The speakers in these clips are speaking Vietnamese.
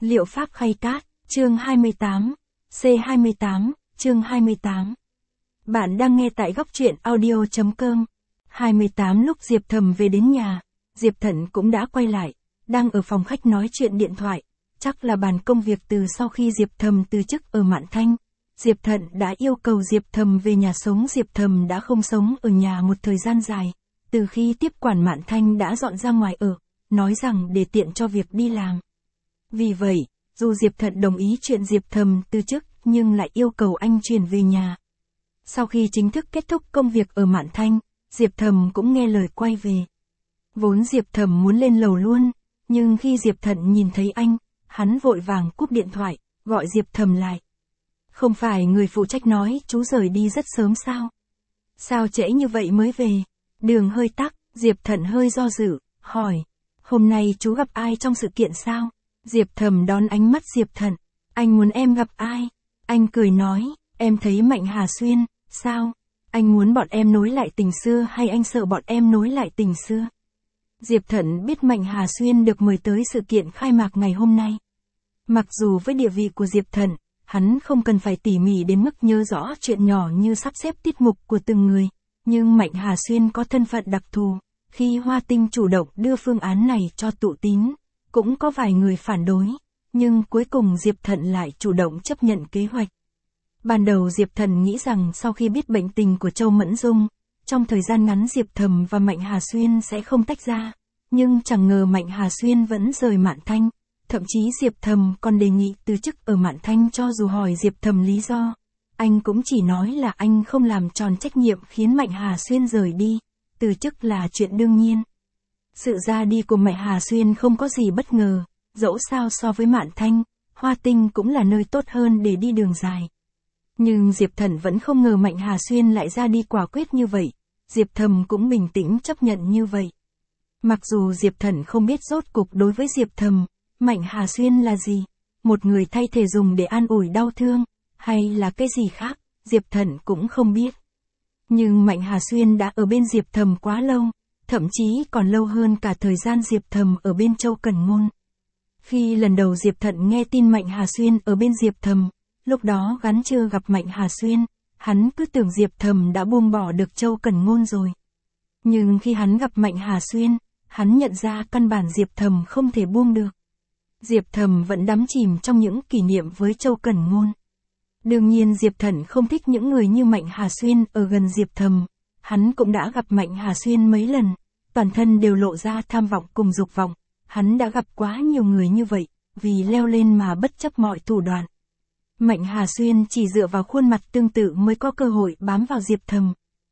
Liệu pháp khay cát, chương 28, C28, chương 28. Bạn đang nghe tại góc truyện audio.com. 28 lúc Diệp Thầm về đến nhà, Diệp Thận cũng đã quay lại, đang ở phòng khách nói chuyện điện thoại, chắc là bàn công việc từ sau khi Diệp Thầm từ chức ở Mạn Thanh. Diệp Thận đã yêu cầu Diệp Thầm về nhà sống. Diệp Thầm đã không sống ở nhà một thời gian dài, từ khi tiếp quản Mạn Thanh đã dọn ra ngoài ở, nói rằng để tiện cho việc đi làm. Vì vậy, dù Diệp Thận đồng ý chuyện Diệp Thầm từ chức, nhưng lại yêu cầu anh chuyển về nhà. Sau khi chính thức kết thúc công việc ở Mạn Thanh, Diệp Thầm cũng nghe lời quay về. Vốn Diệp Thầm muốn lên lầu luôn, nhưng khi Diệp Thận nhìn thấy anh, hắn vội vàng cúp điện thoại, gọi Diệp Thầm lại. Không phải người phụ trách nói chú rời đi rất sớm sao? Sao trễ như vậy mới về? Đường hơi tắc, Diệp Thận hơi do dự, hỏi. Hôm nay chú gặp ai trong sự kiện sao? Diệp Thầm đón ánh mắt Diệp Thận. Anh muốn em gặp ai? Anh cười nói, em thấy Mạnh Hà Xuyên, sao? Anh muốn bọn em nối lại tình xưa hay anh sợ bọn em nối lại tình xưa? Diệp Thận biết Mạnh Hà Xuyên được mời tới sự kiện khai mạc ngày hôm nay. Mặc dù với địa vị của Diệp Thận, hắn không cần phải tỉ mỉ đến mức nhớ rõ chuyện nhỏ như sắp xếp tiết mục của từng người, nhưng Mạnh Hà Xuyên có thân phận đặc thù. Khi Hoa Tinh chủ động đưa phương án này cho Tụ Tín, cũng có vài người phản đối, nhưng cuối cùng Diệp Thận lại chủ động chấp nhận kế hoạch. Ban đầu Diệp Thận nghĩ rằng sau khi biết bệnh tình của Châu Mẫn Dung, trong thời gian ngắn Diệp Thầm và Mạnh Hà Xuyên sẽ không tách ra, nhưng chẳng ngờ Mạnh Hà Xuyên vẫn rời Mạn Thanh, thậm chí Diệp Thầm còn đề nghị từ chức ở Mạn Thanh. Cho dù hỏi Diệp Thầm lý do, anh cũng chỉ nói là anh không làm tròn trách nhiệm khiến Mạnh Hà Xuyên rời đi, từ chức là chuyện đương nhiên. Sự ra đi của Mạnh Hà Xuyên không có gì bất ngờ, dẫu sao so với Mạn Thanh, Hoa Tinh cũng là nơi tốt hơn để đi đường dài. Nhưng Diệp Thận vẫn không ngờ Mạnh Hà Xuyên lại ra đi quả quyết như vậy, Diệp Thầm cũng bình tĩnh chấp nhận như vậy. Mặc dù Diệp Thận không biết rốt cục đối với Diệp Thầm, Mạnh Hà Xuyên là gì, một người thay thể dùng để an ủi đau thương, hay là cái gì khác, Diệp Thận cũng không biết. Nhưng Mạnh Hà Xuyên đã ở bên Diệp Thầm quá lâu, thậm chí còn lâu hơn cả thời gian Diệp Thầm ở bên Châu Cẩn Ngôn. Khi lần đầu Diệp Thận nghe tin Mạnh Hà Xuyên ở bên Diệp Thầm, lúc đó hắn chưa gặp Mạnh Hà Xuyên, hắn cứ tưởng Diệp Thầm đã buông bỏ được Châu Cẩn Ngôn rồi. Nhưng khi hắn gặp Mạnh Hà Xuyên, hắn nhận ra căn bản Diệp Thầm không thể buông được. Diệp Thầm vẫn đắm chìm trong những kỷ niệm với Châu Cẩn Ngôn. Đương nhiên Diệp Thận không thích những người như Mạnh Hà Xuyên ở gần Diệp Thầm. Hắn cũng đã gặp Mạnh Hà Xuyên mấy lần, toàn thân đều lộ ra tham vọng cùng dục vọng. Hắn đã gặp quá nhiều người như vậy, vì leo lên mà bất chấp mọi thủ đoạn. Mạnh Hà Xuyên chỉ dựa vào khuôn mặt tương tự mới có cơ hội bám vào Diệp Thầm.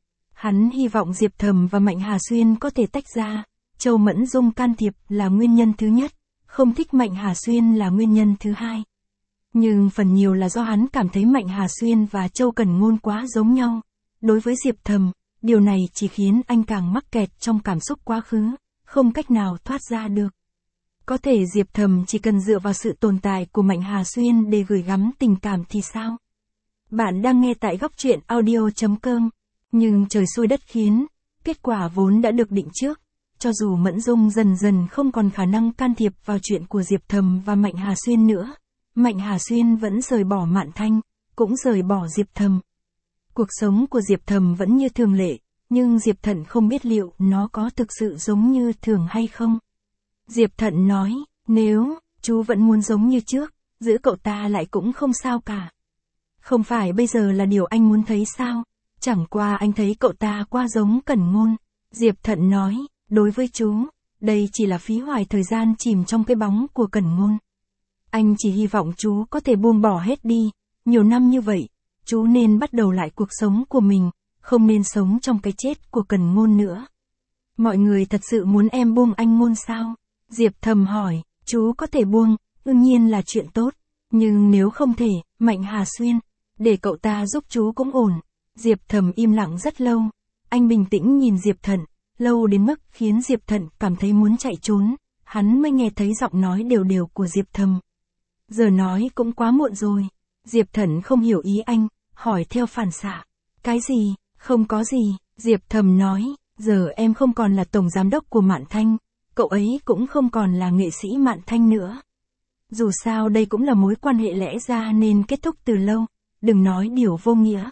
Hắn hy vọng Diệp Thầm và Mạnh Hà Xuyên có thể tách ra. Châu Mẫn Dung can thiệp là nguyên nhân thứ nhất, không thích Mạnh Hà Xuyên là nguyên nhân thứ hai. Nhưng phần nhiều là do hắn cảm thấy Mạnh Hà Xuyên và Châu Cẩn Ngôn quá giống nhau. Đối với Diệp Thầm, điều này chỉ khiến anh càng mắc kẹt trong cảm xúc quá khứ, không cách nào thoát ra được. Có thể Diệp Thầm chỉ cần dựa vào sự tồn tại của Mạnh Hà Xuyên để gửi gắm tình cảm thì sao? Bạn đang nghe tại góc truyện audio.com, nhưng trời xui đất khiến, kết quả vốn đã được định trước. Cho dù Mẫn Dung dần dần không còn khả năng can thiệp vào chuyện của Diệp Thầm và Mạnh Hà Xuyên nữa, Mạnh Hà Xuyên vẫn rời bỏ Mạn Thanh, cũng rời bỏ Diệp Thầm. Cuộc sống của Diệp Thầm vẫn như thường lệ, nhưng Diệp Thận không biết liệu nó có thực sự giống như thường hay không. Diệp Thận nói, nếu chú vẫn muốn giống như trước, giữ cậu ta lại cũng không sao cả. Không phải bây giờ là điều anh muốn thấy sao? Chẳng qua anh thấy cậu ta quá giống Cẩn Ngôn. Diệp Thận nói, đối với chú, đây chỉ là phí hoài thời gian chìm trong cái bóng của Cẩn Ngôn. Anh chỉ hy vọng chú có thể buông bỏ hết đi, nhiều năm như vậy, chú nên bắt đầu lại cuộc sống của mình, không nên sống trong cái chết của Cẩn Ngôn nữa. Mọi người thật sự muốn em buông anh Ngôn sao? Diệp Thầm hỏi, chú có thể buông, đương nhiên là chuyện tốt, nhưng nếu không thể, Mạnh Hà Xuyên, để cậu ta giúp chú cũng ổn. Diệp Thầm im lặng rất lâu, anh bình tĩnh nhìn Diệp Thận, lâu đến mức khiến Diệp Thận cảm thấy muốn chạy trốn, hắn mới nghe thấy giọng nói đều đều của Diệp Thầm. Giờ nói cũng quá muộn rồi. Diệp Thận không hiểu ý anh, hỏi theo phản xạ. Cái gì? Không có gì. Diệp Thầm nói, giờ em không còn là tổng giám đốc của Mạn Thanh, cậu ấy cũng không còn là nghệ sĩ Mạn Thanh nữa. Dù sao đây cũng là mối quan hệ lẽ ra nên kết thúc từ lâu, đừng nói điều vô nghĩa.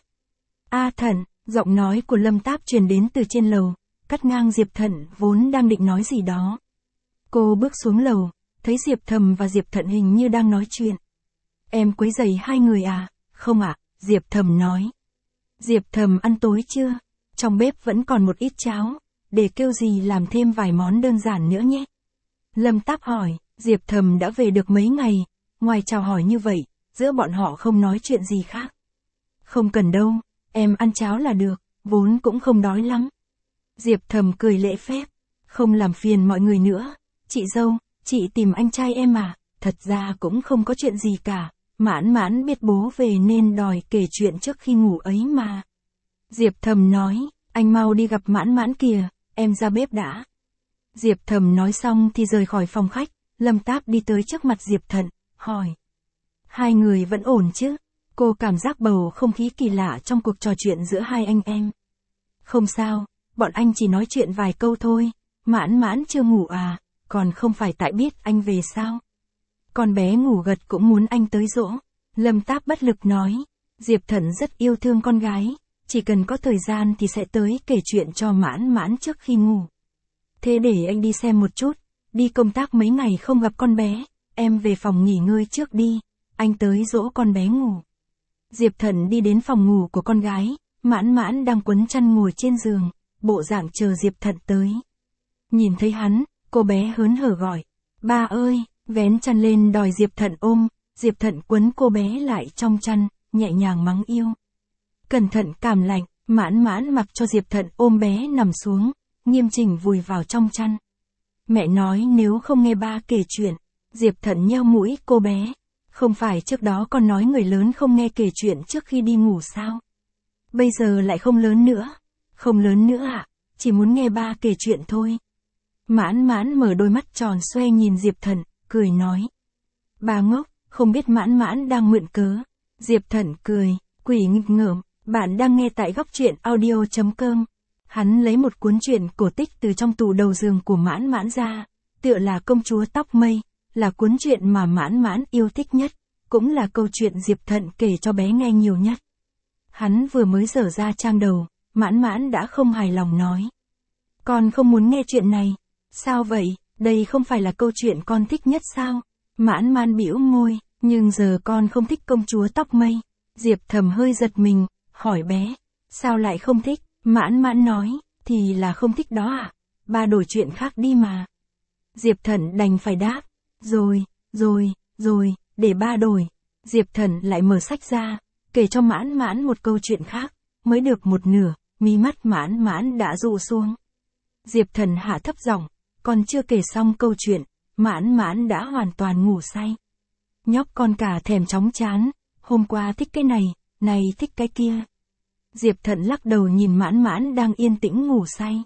A Thận, giọng nói của Lâm Táp truyền đến từ trên lầu, cắt ngang Diệp Thận vốn đang định nói gì đó. Cô bước xuống lầu, thấy Diệp Thầm và Diệp Thận hình như đang nói chuyện. Em quấy rầy hai người à? Không ạ, Diệp Thầm nói. Diệp Thầm ăn tối chưa? Trong bếp vẫn còn một ít cháo, để kêu gì làm thêm vài món đơn giản nữa nhé. Lâm Táp hỏi, Diệp Thầm đã về được mấy ngày, ngoài chào hỏi như vậy, giữa bọn họ không nói chuyện gì khác. Không cần đâu, em ăn cháo là được, vốn cũng không đói lắm. Diệp Thầm cười lễ phép, không làm phiền mọi người nữa. Chị dâu, chị tìm anh trai em à? Thật ra cũng không có chuyện gì cả, Mãn Mãn biết bố về nên đòi kể chuyện trước khi ngủ ấy mà. Diệp Thầm nói, anh mau đi gặp Mãn Mãn kìa, em ra bếp đã. Diệp Thầm nói xong thì rời khỏi phòng khách, Lâm Táp đi tới trước mặt Diệp Thận, hỏi. Hai người vẫn ổn chứ? Cô cảm giác bầu không khí kỳ lạ trong cuộc trò chuyện giữa hai anh em. Không sao, bọn anh chỉ nói chuyện vài câu thôi. Mãn Mãn chưa ngủ à? Còn không phải tại biết anh về sao? Con bé ngủ gật cũng muốn anh tới dỗ. Lâm Táp bất lực nói. Diệp Thận rất yêu thương con gái, chỉ cần có thời gian thì sẽ tới kể chuyện cho Mãn Mãn trước khi ngủ. Thế để anh đi xem một chút, đi công tác mấy ngày không gặp con bé, em về phòng nghỉ ngơi trước đi, anh tới dỗ con bé ngủ. Diệp Thận đi đến phòng ngủ của con gái, Mãn Mãn đang quấn chăn ngồi trên giường, bộ dạng chờ Diệp Thận tới. Nhìn thấy hắn, cô bé hớn hở gọi, ba ơi, vén chăn lên đòi Diệp Thận ôm, Diệp Thận quấn cô bé lại trong chăn, nhẹ nhàng mắng yêu. Cẩn thận cảm lạnh, Mãn Mãn mặc cho Diệp Thận ôm bé nằm xuống, nghiêm chỉnh vùi vào trong chăn. Mẹ nói nếu không nghe ba kể chuyện. Diệp Thận nheo mũi cô bé. Không phải trước đó con nói người lớn không nghe kể chuyện trước khi đi ngủ sao? Bây giờ lại không lớn nữa. Không lớn nữa ạ, chỉ muốn nghe ba kể chuyện thôi. Mãn Mãn mở đôi mắt tròn xoe nhìn Diệp Thận, cười nói. Bà ngốc, không biết Mãn Mãn đang mượn cớ. Diệp Thận cười, quỷ nghịch ngợm, bạn đang nghe tại góc truyện audio.com. Hắn lấy một cuốn truyện cổ tích từ trong tủ đầu giường của Mãn Mãn ra, tựa là Công chúa tóc mây, là cuốn truyện mà Mãn Mãn yêu thích nhất, cũng là câu chuyện Diệp Thận kể cho bé nghe nhiều nhất. Hắn vừa mới dở ra trang đầu, Mãn Mãn đã không hài lòng nói. Con không muốn nghe chuyện này. Sao vậy, đây không phải là câu chuyện con thích nhất sao? Mãn Mãn bĩu môi, nhưng giờ con không thích công chúa tóc mây. Diệp Thầm hơi giật mình, hỏi bé, sao lại không thích? Mãn Mãn nói, thì là không thích đó à? Ba đổi chuyện khác đi mà. Diệp Thận đành phải đáp, rồi, để ba đổi. Diệp Thận lại mở sách ra, kể cho Mãn Mãn một câu chuyện khác, mới được một nửa, mí mắt Mãn Mãn đã rụ xuống. Diệp Thận hạ thấp giọng, còn chưa kể xong câu chuyện, Mãn Mãn đã hoàn toàn ngủ say. Nhóc con cả thèm chóng chán, hôm qua thích cái này, nay thích cái kia. Diệp Thận lắc đầu nhìn Mãn Mãn đang yên tĩnh ngủ say.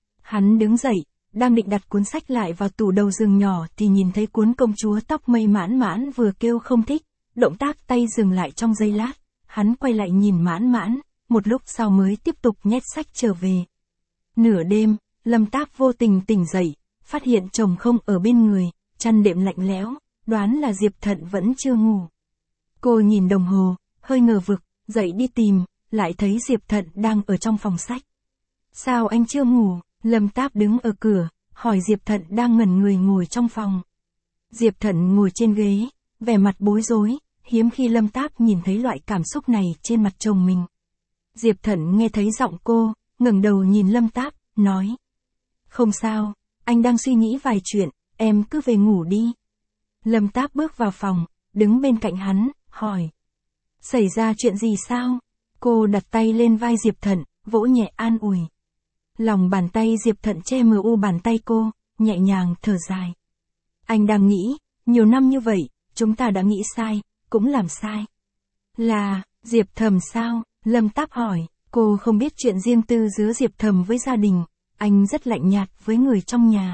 Hắn đứng dậy, đang định đặt cuốn sách lại vào tủ đầu giường nhỏ thì nhìn thấy cuốn Công chúa tóc mây. Mãn Mãn vừa kêu không thích, động tác tay dừng lại trong giây lát, hắn quay lại nhìn Mãn Mãn, một lúc sau mới tiếp tục nhét sách trở về. Nửa đêm, Lâm Táp vô tình tỉnh dậy, phát hiện chồng không ở bên người, chăn đệm lạnh lẽo, đoán là Diệp Thận vẫn chưa ngủ. Cô nhìn đồng hồ, hơi ngờ vực, dậy đi tìm, lại thấy Diệp Thận đang ở trong phòng sách. Sao anh chưa ngủ? Lâm Táp đứng ở cửa, hỏi Diệp Thận đang ngẩn người ngồi trong phòng. Diệp Thận ngồi trên ghế, vẻ mặt bối rối, hiếm khi Lâm Táp nhìn thấy loại cảm xúc này trên mặt chồng mình. Diệp Thận nghe thấy giọng cô, ngẩng đầu nhìn Lâm Táp, nói. Không sao, anh đang suy nghĩ vài chuyện, em cứ về ngủ đi. Lâm Táp bước vào phòng, đứng bên cạnh hắn, hỏi. Xảy ra chuyện gì sao? Cô đặt tay lên vai Diệp Thận, vỗ nhẹ an ủi. Lòng bàn tay Diệp Thận che mờ u bàn tay cô, nhẹ nhàng thở dài. Anh đang nghĩ, nhiều năm như vậy, chúng ta đã nghĩ sai, cũng làm sai. Là, Diệp Thầm sao? Lâm Táp hỏi, cô không biết chuyện riêng tư giữa Diệp Thầm với gia đình, anh rất lạnh nhạt với người trong nhà.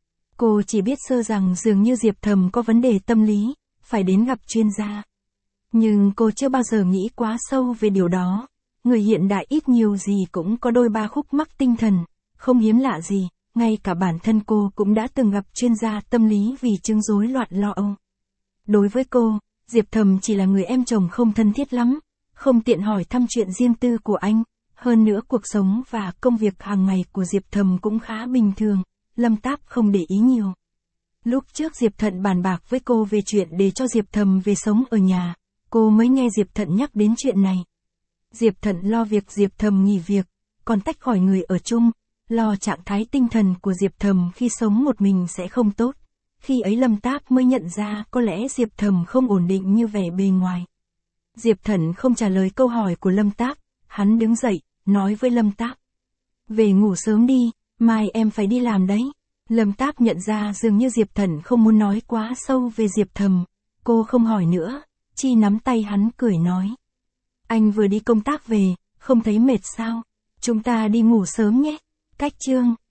Cô chỉ biết sơ rằng dường như Diệp Thầm có vấn đề tâm lý, phải đến gặp chuyên gia. Nhưng cô chưa bao giờ nghĩ quá sâu về điều đó. Người hiện đại ít nhiều gì cũng có đôi ba khúc mắc tinh thần, không hiếm lạ gì, ngay cả bản thân cô cũng đã từng gặp chuyên gia tâm lý vì chứng rối loạn lo âu. Đối với cô, Diệp Thầm chỉ là người em chồng không thân thiết lắm, không tiện hỏi thăm chuyện riêng tư của anh. Hơn nữa cuộc sống và công việc hàng ngày của Diệp Thầm cũng khá bình thường, Lâm Táp không để ý nhiều. Lúc trước Diệp Thận bàn bạc với cô về chuyện để cho Diệp Thầm về sống ở nhà, cô mới nghe Diệp Thận nhắc đến chuyện này. Diệp Thận lo việc Diệp Thầm nghỉ việc, còn tách khỏi người ở chung, lo trạng thái tinh thần của Diệp Thầm khi sống một mình sẽ không tốt. Khi ấy Lâm Táp mới nhận ra có lẽ Diệp Thầm không ổn định như vẻ bề ngoài. Diệp Thận không trả lời câu hỏi của Lâm Táp, hắn đứng dậy, nói với Lâm Táp. Về ngủ sớm đi, mai em phải đi làm đấy. Lâm Táp nhận ra dường như Diệp Thận không muốn nói quá sâu về Diệp Thầm, cô không hỏi nữa, chỉ nắm tay hắn cười nói. Anh vừa đi công tác về, không thấy mệt sao? Chúng ta đi ngủ sớm nhé. Cách chương